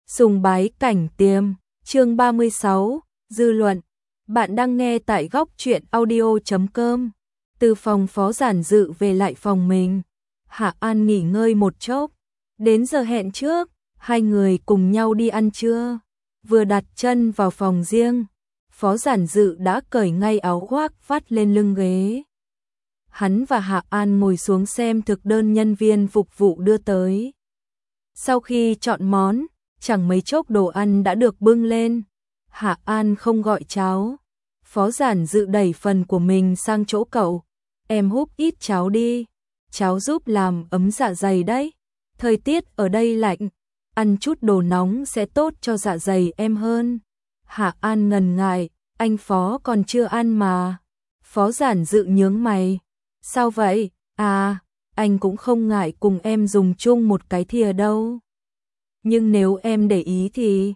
Sùng bái cảnh tiêm, chương 36, dư luận. Bạn đang nghe tại góc truyện audio.com. Từ phòng Phó Giản Dự về lại phòng mình, Hạ An nghỉ ngơi một chốc. Đến giờ hẹn trước, hai người cùng nhau đi ăn trưa. Vừa đặt chân vào phòng riêng, Phó Giản Dự đã cởi ngay áo khoác vắt lên lưng ghế. Hắn và Hạ An ngồi xuống xem thực đơn nhân viên phục vụ đưa tới. Sau khi chọn món, chẳng mấy chốc đồ ăn đã được bưng lên. Hạ An không gọi cháo. Phó Giản Dự đẩy phần của mình sang chỗ cậu. Em húp ít cháo đi. Cháo giúp làm ấm dạ dày đấy. Thời tiết ở đây lạnh. Ăn chút đồ nóng sẽ tốt cho dạ dày em hơn. Hạ An ngần ngại. Anh Phó còn chưa ăn mà. Phó Giản Dự nhướng mày. Sao vậy? À, anh cũng không ngại cùng em dùng chung một cái thìa đâu. Nhưng nếu em để ý thì...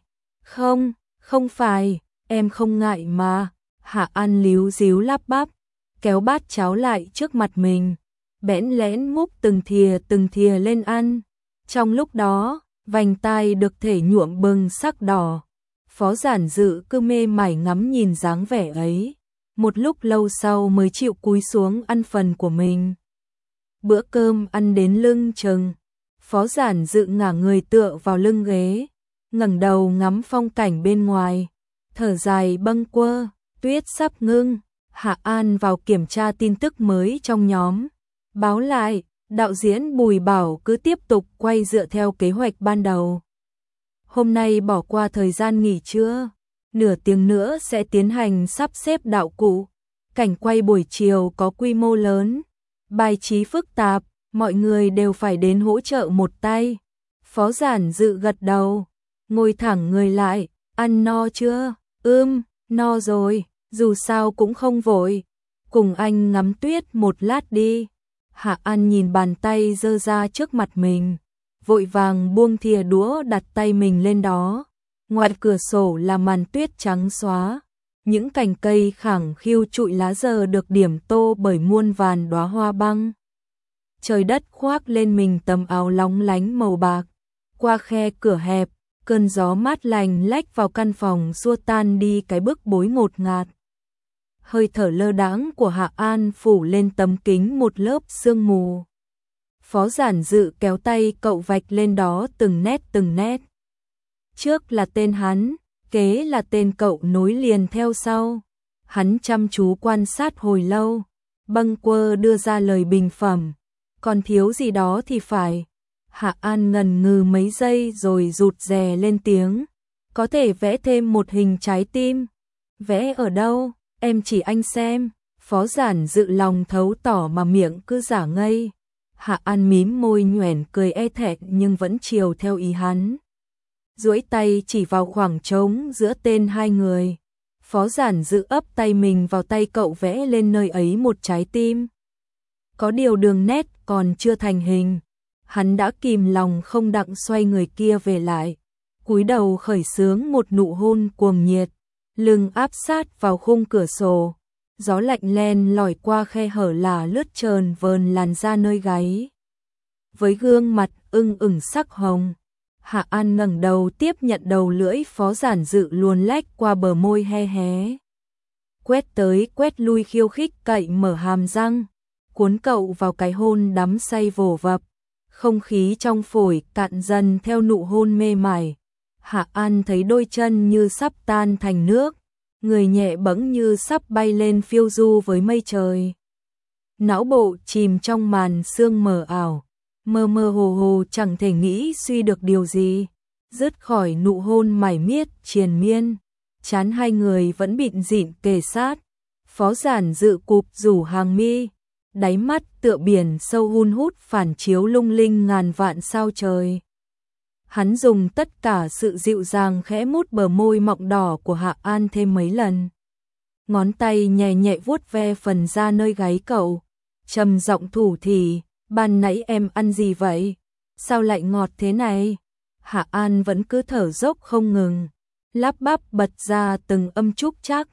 Không phải, em không ngại mà. Hạ An líu díu lắp bắp, kéo bát cháo lại trước mặt mình, bẽn lẽn múc từng thìa lên ăn. Trong lúc đó, vành tai được thể nhuộm bừng sắc đỏ. Phó Giản Dự cứ mê mải ngắm nhìn dáng vẻ ấy. Một lúc lâu sau mới chịu cúi xuống ăn phần của mình. Bữa cơm ăn đến lưng chừng. Phó Giản Dự ngả người tựa vào lưng ghế, ngẩng đầu ngắm phong cảnh bên ngoài, thở dài bâng quơ, tuyết sắp ngưng. Hạ An vào kiểm tra tin tức mới trong nhóm. Báo lại, đạo diễn Bùi Bảo cứ tiếp tục quay dựa theo kế hoạch ban đầu. Hôm nay bỏ qua thời gian nghỉ trưa, nửa tiếng nữa sẽ tiến hành sắp xếp đạo cụ. Cảnh quay buổi chiều có quy mô lớn, bài trí phức tạp. Mọi người đều phải đến hỗ trợ một tay. Phó Giản Dự gật đầu, ngồi thẳng người lại, ăn no chưa? No rồi, dù sao cũng không vội. Cùng anh ngắm tuyết một lát đi. Hạ An nhìn bàn tay giơ ra trước mặt mình, vội vàng buông thìa đũa đặt tay mình lên đó. Ngoài cửa sổ là màn tuyết trắng xóa. Những cành cây khẳng khiu trụi lá giờ được điểm tô bởi muôn vàn đóa hoa băng. Trời đất khoác lên mình tấm áo lóng lánh màu bạc. Qua khe cửa hẹp, cơn gió mát lành lách vào căn phòng xua tan đi cái bức bối ngột ngạt. Hơi thở lơ đãng của Hạ An phủ lên tấm kính một lớp sương mù. Phó Giản Dự kéo tay cậu vạch lên đó từng nét. Trước là tên hắn, kế là tên cậu nối liền theo sau. Hắn chăm chú quan sát hồi lâu, bâng quơ đưa ra lời bình phẩm. Còn thiếu gì đó thì phải. Hạ An ngần ngừ mấy giây rồi rụt rè lên tiếng. Có thể vẽ thêm một hình trái tim. Vẽ ở đâu? Em chỉ anh xem. Phó Giản Dự lòng thấu tỏ mà miệng cứ giả ngây. Hạ An mím môi nhoẻn cười e thẹn nhưng vẫn chiều theo ý hắn. Duỗi tay chỉ vào khoảng trống giữa tên hai người. Phó Giản Dự ấp tay mình vào tay cậu vẽ lên nơi ấy một trái tim. Có điều đường nét còn chưa thành hình. Hắn đã kìm lòng không đặng xoay người kia về lại. Cúi đầu khởi xướng một nụ hôn cuồng nhiệt. Lưng áp sát vào khung cửa sổ. Gió lạnh len lỏi qua khe hở là lướt trơn vờn làn da nơi gáy. Với gương mặt ửng sắc hồng, Hạ An ngẩng đầu tiếp nhận đầu lưỡi Phó Giản Dự luồn lách qua bờ môi hé hé. Quét tới quét lui khiêu khích cậy mở hàm răng. Cuốn cậu vào cái hôn đắm say vồ vập. Không khí trong phổi cạn dần theo nụ hôn mê mải. Hạ An thấy đôi chân như sắp tan thành nước, người nhẹ bẫng như sắp bay lên phiêu du với mây trời. Não bộ chìm trong màn sương mờ ảo, mơ mơ hồ hồ chẳng thể nghĩ suy được điều gì. Dứt khỏi nụ hôn mải miết triền miên, trán hai người vẫn bịn dịn kề sát. Phó Giản Dự cụp rủ hàng mi, đáy mắt tựa biển sâu hun hút phản chiếu lung linh ngàn vạn sao trời. Hắn dùng tất cả sự dịu dàng khẽ mút bờ môi mọng đỏ của Hạ An thêm mấy lần. Ngón tay nhẹ nhẹ vuốt ve phần da nơi gáy cậu, trầm giọng thủ thỉ, ban nãy em ăn gì vậy? Sao lại ngọt thế này? Hạ An vẫn cứ thở dốc không ngừng, lắp bắp bật ra từng âm trúc chắc.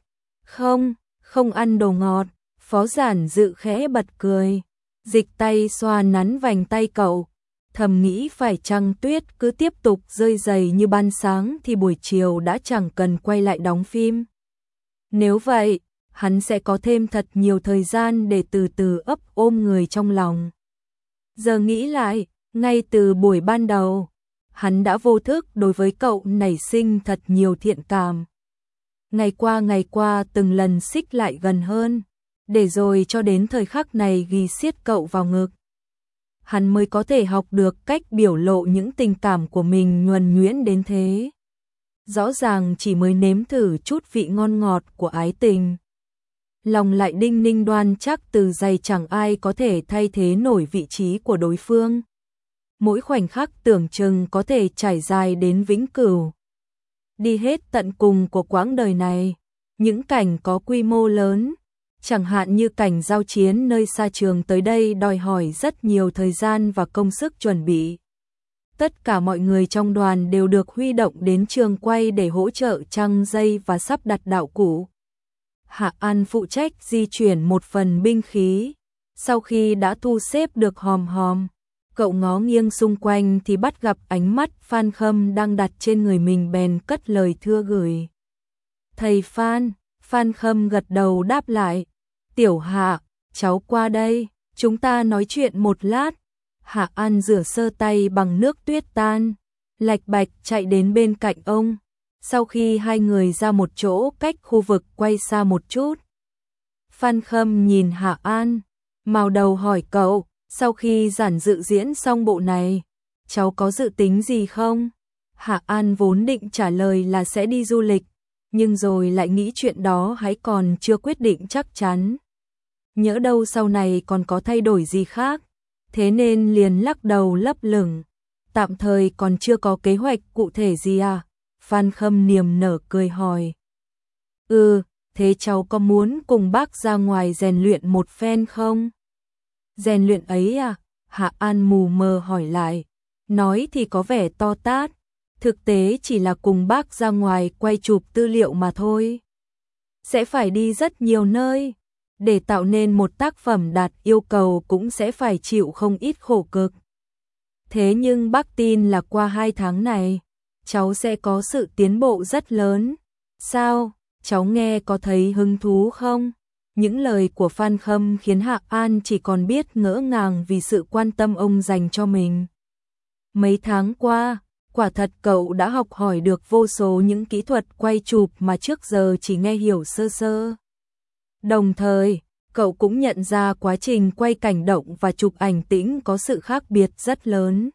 Không ăn đồ ngọt. Phó Giản Dự khẽ bật cười, dịch tay xoa nắn vành tay cậu, thầm nghĩ phải chăng tuyết cứ tiếp tục rơi dày như ban sáng thì buổi chiều đã chẳng cần quay lại đóng phim. Nếu vậy, hắn sẽ có thêm thật nhiều thời gian để từ từ ấp ôm người trong lòng. Giờ nghĩ lại, ngay từ buổi ban đầu, hắn đã vô thức đối với cậu nảy sinh thật nhiều thiện cảm. Ngày qua từng lần xích lại gần hơn, để rồi cho đến thời khắc này ghi siết cậu vào ngực. Hắn mới có thể học được cách biểu lộ những tình cảm của mình nhuần nhuyễn đến thế. Rõ ràng chỉ mới nếm thử chút vị ngon ngọt của ái tình. Lòng lại đinh ninh đoan chắc từ dày chẳng ai có thể thay thế nổi vị trí của đối phương. Mỗi khoảnh khắc tưởng chừng có thể trải dài đến vĩnh cửu. Đi hết tận cùng của quãng đời này, những cảnh có quy mô lớn, chẳng hạn như cảnh giao chiến nơi xa trường tới đây đòi hỏi rất nhiều thời gian và công sức chuẩn bị. Tất cả mọi người trong đoàn đều được huy động đến trường quay để hỗ trợ trăng dây và sắp đặt đạo cụ. Hạ An phụ trách di chuyển một phần binh khí. Sau khi đã thu xếp được hòm hòm, cậu ngó nghiêng xung quanh thì bắt gặp ánh mắt Phan Khâm đang đặt trên người mình, bèn cất lời thưa gửi. Thầy Phan. Phan Khâm gật đầu đáp lại. Tiểu Hạ, cháu qua đây, chúng ta nói chuyện một lát. Hạ An rửa sơ tay bằng nước tuyết tan, lạch bạch chạy đến bên cạnh ông. Sau khi hai người ra một chỗ cách khu vực quay xa một chút, Phan Khâm nhìn Hạ An, mào đầu hỏi cậu, sau khi giản dự diễn xong bộ này, cháu có dự tính gì không? Hạ An vốn định trả lời là sẽ đi du lịch, nhưng rồi lại nghĩ chuyện đó hãy còn chưa quyết định chắc chắn. Nhỡ đâu sau này còn có thay đổi gì khác, thế nên liền lắc đầu lấp lửng. Tạm thời còn chưa có kế hoạch cụ thể gì à? Phan Khâm niềm nở cười hỏi. Thế cháu có muốn cùng bác ra ngoài rèn luyện một phen không? Rèn luyện ấy à? Hạ An mù mờ hỏi lại. Nói thì có vẻ to tát, thực tế chỉ là cùng bác ra ngoài quay chụp tư liệu mà thôi. Sẽ phải đi rất nhiều nơi, để tạo nên một tác phẩm đạt yêu cầu cũng sẽ phải chịu không ít khổ cực. Thế nhưng bác tin là qua 2 tháng này, cháu sẽ có sự tiến bộ rất lớn. Sao, cháu nghe có thấy hứng thú không? Những lời của Phan Khâm khiến Hạ An chỉ còn biết ngỡ ngàng vì sự quan tâm ông dành cho mình. Mấy tháng qua, quả thật cậu đã học hỏi được vô số những kỹ thuật quay chụp mà trước giờ chỉ nghe hiểu sơ sơ. Đồng thời, cậu cũng nhận ra quá trình quay cảnh động và chụp ảnh tĩnh có sự khác biệt rất lớn.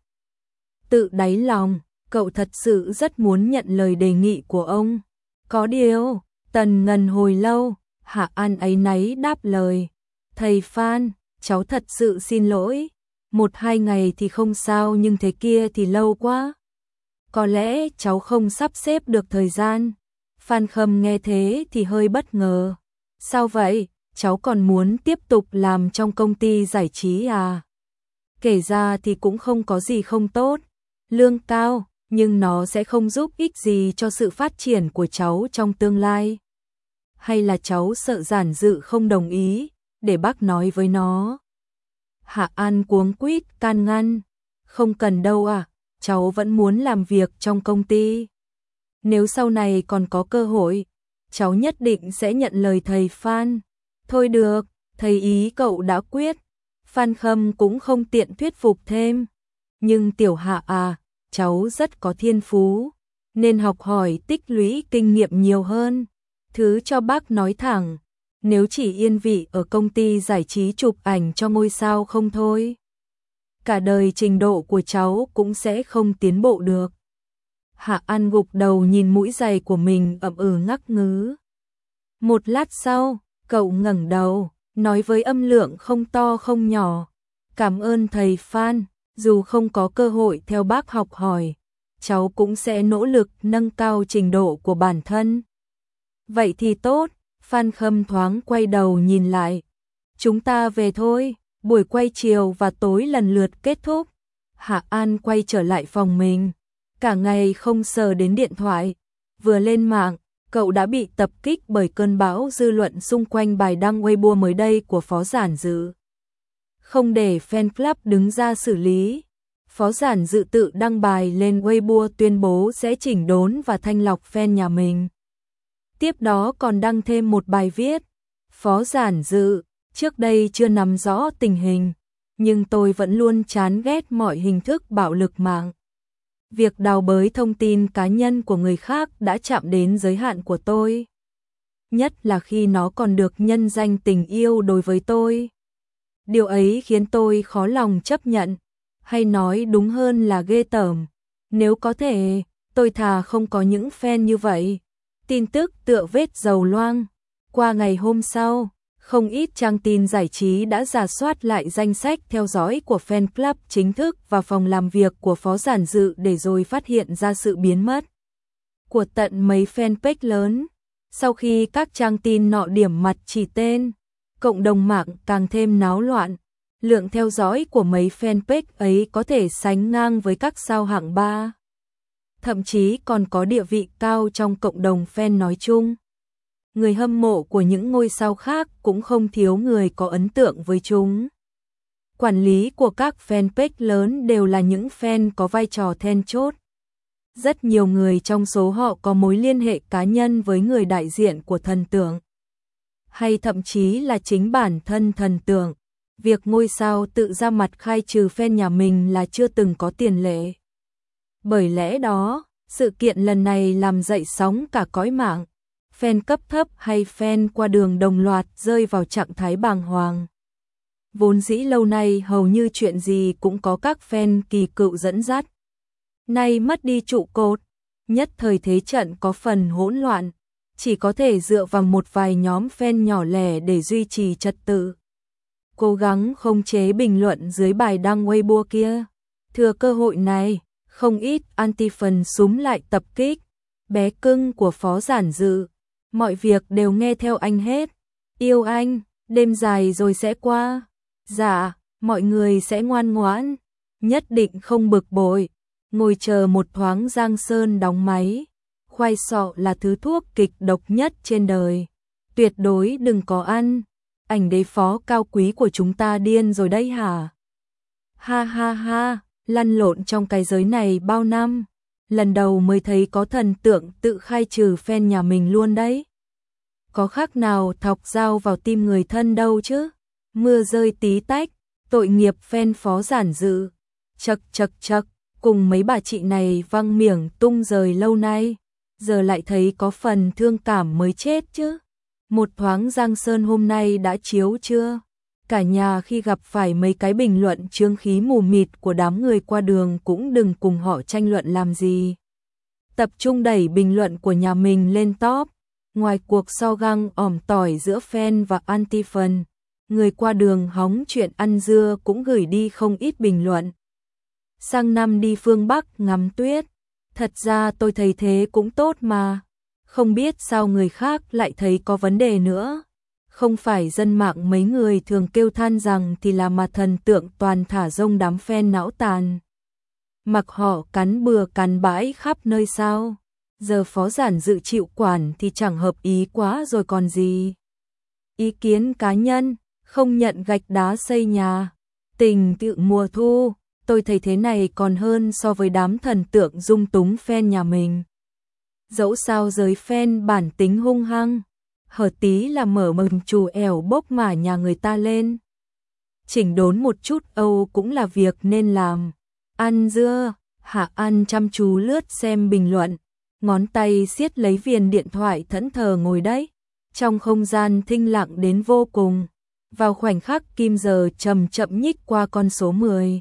Tự đáy lòng, cậu thật sự rất muốn nhận lời đề nghị của ông. Có điều, tần ngần hồi lâu, Hạ An áy náy đáp lời. Thầy Phan, cháu thật sự xin lỗi. 1-2 ngày thì không sao, nhưng thế kia thì lâu quá. Có lẽ cháu không sắp xếp được thời gian. Phan Khâm nghe thế thì hơi bất ngờ. Sao vậy, cháu còn muốn tiếp tục làm trong công ty giải trí à? Kể ra thì cũng không có gì không tốt. Lương cao, nhưng nó sẽ không giúp ích gì cho sự phát triển của cháu trong tương lai. Hay là cháu sợ giản dự không đồng ý, để bác nói với nó. Hạ An cuống quýt can ngăn. Không cần đâu à, cháu vẫn muốn làm việc trong công ty. Nếu sau này còn có cơ hội, cháu nhất định sẽ nhận lời thầy Phan. Thôi được, thầy ý cậu đã quyết. Phan Khâm cũng không tiện thuyết phục thêm. Nhưng Tiểu Hạ à, cháu rất có thiên phú, nên học hỏi tích lũy kinh nghiệm nhiều hơn. Thứ cho bác nói thẳng, nếu chỉ yên vị ở công ty giải trí chụp ảnh cho ngôi sao không thôi, cả đời trình độ của cháu cũng sẽ không tiến bộ được. Hạ An gục đầu nhìn mũi giày của mình ậm ngắc ngứ. Một lát sau, cậu ngẩng đầu, nói với âm lượng không to không nhỏ. Cảm ơn thầy Phan, dù không có cơ hội theo bác học hỏi, cháu cũng sẽ nỗ lực nâng cao trình độ của bản thân. Vậy thì tốt, Phan Khâm thoáng quay đầu nhìn lại. Chúng ta về thôi, buổi quay chiều và tối lần lượt kết thúc. Hạ An quay trở lại phòng mình, cả ngày không sờ đến điện thoại. Vừa lên mạng, cậu đã bị tập kích bởi cơn bão dư luận xung quanh bài đăng Weibo mới đây của Phó Giản Dự. Không để fan club đứng ra xử lý, Phó Giản Dự tự đăng bài lên Weibo tuyên bố sẽ chỉnh đốn và thanh lọc fan nhà mình. Tiếp đó còn đăng thêm một bài viết. Phó Giản Dự, trước đây chưa nắm rõ tình hình, nhưng tôi vẫn luôn chán ghét mọi hình thức bạo lực mạng. Việc đào bới thông tin cá nhân của người khác đã chạm đến giới hạn của tôi. Nhất là khi nó còn được nhân danh tình yêu đối với tôi. Điều ấy khiến tôi khó lòng chấp nhận, hay nói đúng hơn là ghê tởm. Nếu có thể, tôi thà không có những fan như vậy. Tin tức tựa vết dầu loang. Qua ngày hôm sau, không ít trang tin giải trí đã rà soát lại danh sách theo dõi của fan club chính thức và phòng làm việc của Phó Giản Dự để rồi phát hiện ra sự biến mất của tận mấy fanpage lớn. Sau khi các trang tin nọ điểm mặt chỉ tên, cộng đồng mạng càng thêm náo loạn. Lượng theo dõi của mấy fanpage ấy có thể sánh ngang với các sao hạng 3. Thậm chí còn có địa vị cao trong cộng đồng fan nói chung. Người hâm mộ của những ngôi sao khác cũng không thiếu người có ấn tượng với chúng. Quản lý của các fanpage lớn đều là những fan có vai trò then chốt. Rất nhiều người trong số họ có mối liên hệ cá nhân với người đại diện của thần tượng. Hay thậm chí là chính bản thân thần tượng. Việc ngôi sao tự ra mặt khai trừ fan nhà mình là chưa từng có tiền lệ. Bởi lẽ đó, sự kiện lần này làm dậy sóng cả cõi mạng. Fan cấp thấp hay fan qua đường đồng loạt rơi vào trạng thái bàng hoàng. Vốn dĩ lâu nay hầu như chuyện gì cũng có các fan kỳ cựu dẫn dắt. Nay mất đi trụ cột, nhất thời thế trận có phần hỗn loạn, chỉ có thể dựa vào một vài nhóm fan nhỏ lẻ để duy trì trật tự. Cố gắng khống chế bình luận dưới bài đăng Weibo kia. Thừa cơ hội này, không ít anti-fan súm lại tập kích. Bé cưng của Phó Giản Dự, mọi việc đều nghe theo anh hết. Yêu anh, đêm dài rồi sẽ qua. Dạ, mọi người sẽ ngoan ngoãn, nhất định không bực bội. Ngồi chờ một thoáng Giang Sơn đóng máy. Khoai sọ là thứ thuốc kịch độc nhất trên đời. Tuyệt đối đừng có ăn. Ảnh đế phó cao quý của chúng ta điên rồi đấy hả? Ha ha ha, lăn lộn trong cái giới này bao năm. Lần đầu mới thấy có thần tượng tự khai trừ fan nhà mình luôn đấy. Có khác nào thọc dao vào tim người thân đâu chứ? Mưa rơi tí tách, tội nghiệp fan Phó Giản Dự. Chậc chậc chậc, cùng mấy bà chị này văng miệng tung rời lâu nay. Giờ lại thấy có phần thương cảm mới chết chứ. Một thoáng Giang Sơn hôm nay đã chiếu chưa? Cả nhà khi gặp phải mấy cái bình luận chướng khí mù mịt của đám người qua đường cũng đừng cùng họ tranh luận làm gì. Tập trung đẩy bình luận của nhà mình lên top. Ngoài cuộc so găng ỏm tỏi giữa fan và anti-fan, người qua đường hóng chuyện ăn dưa cũng gửi đi không ít bình luận. Sang năm đi phương Bắc ngắm tuyết, thật ra tôi thấy thế cũng tốt mà. Không biết sao người khác lại thấy có vấn đề nữa. Không phải dân mạng mấy người thường kêu than rằng thì là mà thần tượng toàn thả rông đám fan não tàn. Mặc họ cắn bừa cắn bãi khắp nơi sao. Giờ Phó Giản Dự chịu quản thì chẳng hợp ý quá rồi còn gì. Ý kiến cá nhân, không nhận gạch đá xây nhà. Tình tự mùa thu, tôi thấy thế này còn hơn so với đám thần tượng dung túng fan nhà mình. Dẫu sao giới fan bản tính hung hăng, hở tí là mở mừng chù ẻo bốc mả nhà người ta lên. Chỉnh đốn một chút Âu cũng là việc nên làm. Ăn dưa, Hạ An chăm chú lướt xem bình luận, ngón tay siết lấy viền điện thoại thẫn thờ ngồi đấy. Trong không gian thinh lặng đến vô cùng, vào khoảnh khắc kim giờ chậm chậm nhích qua con số 10.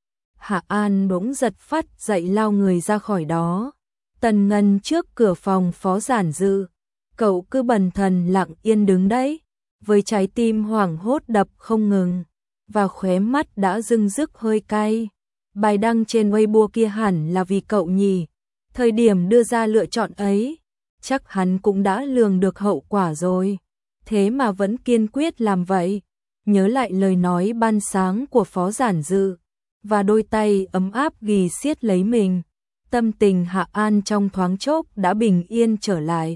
Hạ An bỗng giật phắt dậy lao người ra khỏi đó. Tần Ngân trước cửa phòng Phó Giản Dự, cậu cứ bần thần lặng yên đứng đấy, với trái tim hoảng hốt đập không ngừng, và khóe mắt đã rưng rức hơi cay. Bài đăng trên Weibo kia hẳn là vì cậu nhỉ? Thời điểm đưa ra lựa chọn ấy, chắc hắn cũng đã lường được hậu quả rồi, thế mà vẫn kiên quyết làm vậy. Nhớ lại lời nói ban sáng của Phó Giản Dự, và đôi tay ấm áp ghì siết lấy mình. Tâm tình Hạ An trong thoáng chốc đã bình yên trở lại.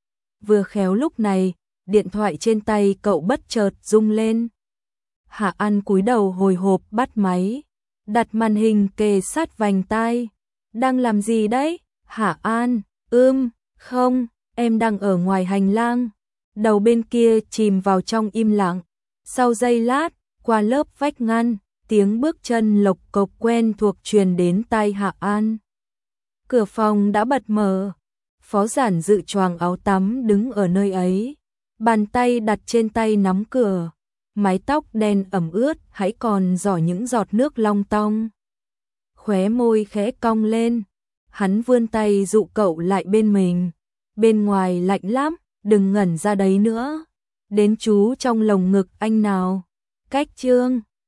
Vừa khéo lúc này, điện thoại trên tay cậu bất chợt rung lên. Hạ An cúi đầu hồi hộp bắt máy. đặt màn hình kề sát vành tai. Đang làm gì đấy? Hạ An, không, em đang ở ngoài hành lang. Đầu bên kia chìm vào trong im lặng. Sau giây lát, qua lớp vách ngăn, tiếng bước chân lộc cộc quen thuộc truyền đến tai Hạ An. Cửa phòng đã bật mở. Phó Giản Dự choàng áo tắm đứng ở nơi ấy. Bàn tay đặt trên tay nắm cửa. Mái tóc đen ẩm ướt hãy còn rỏ những giọt nước long tong. Khóe môi khẽ cong lên. Hắn vươn tay dụ cậu lại bên mình. Bên ngoài lạnh lắm, đừng ngẩn ra đấy nữa. Đến chú trong lồng ngực anh nào. Cách chương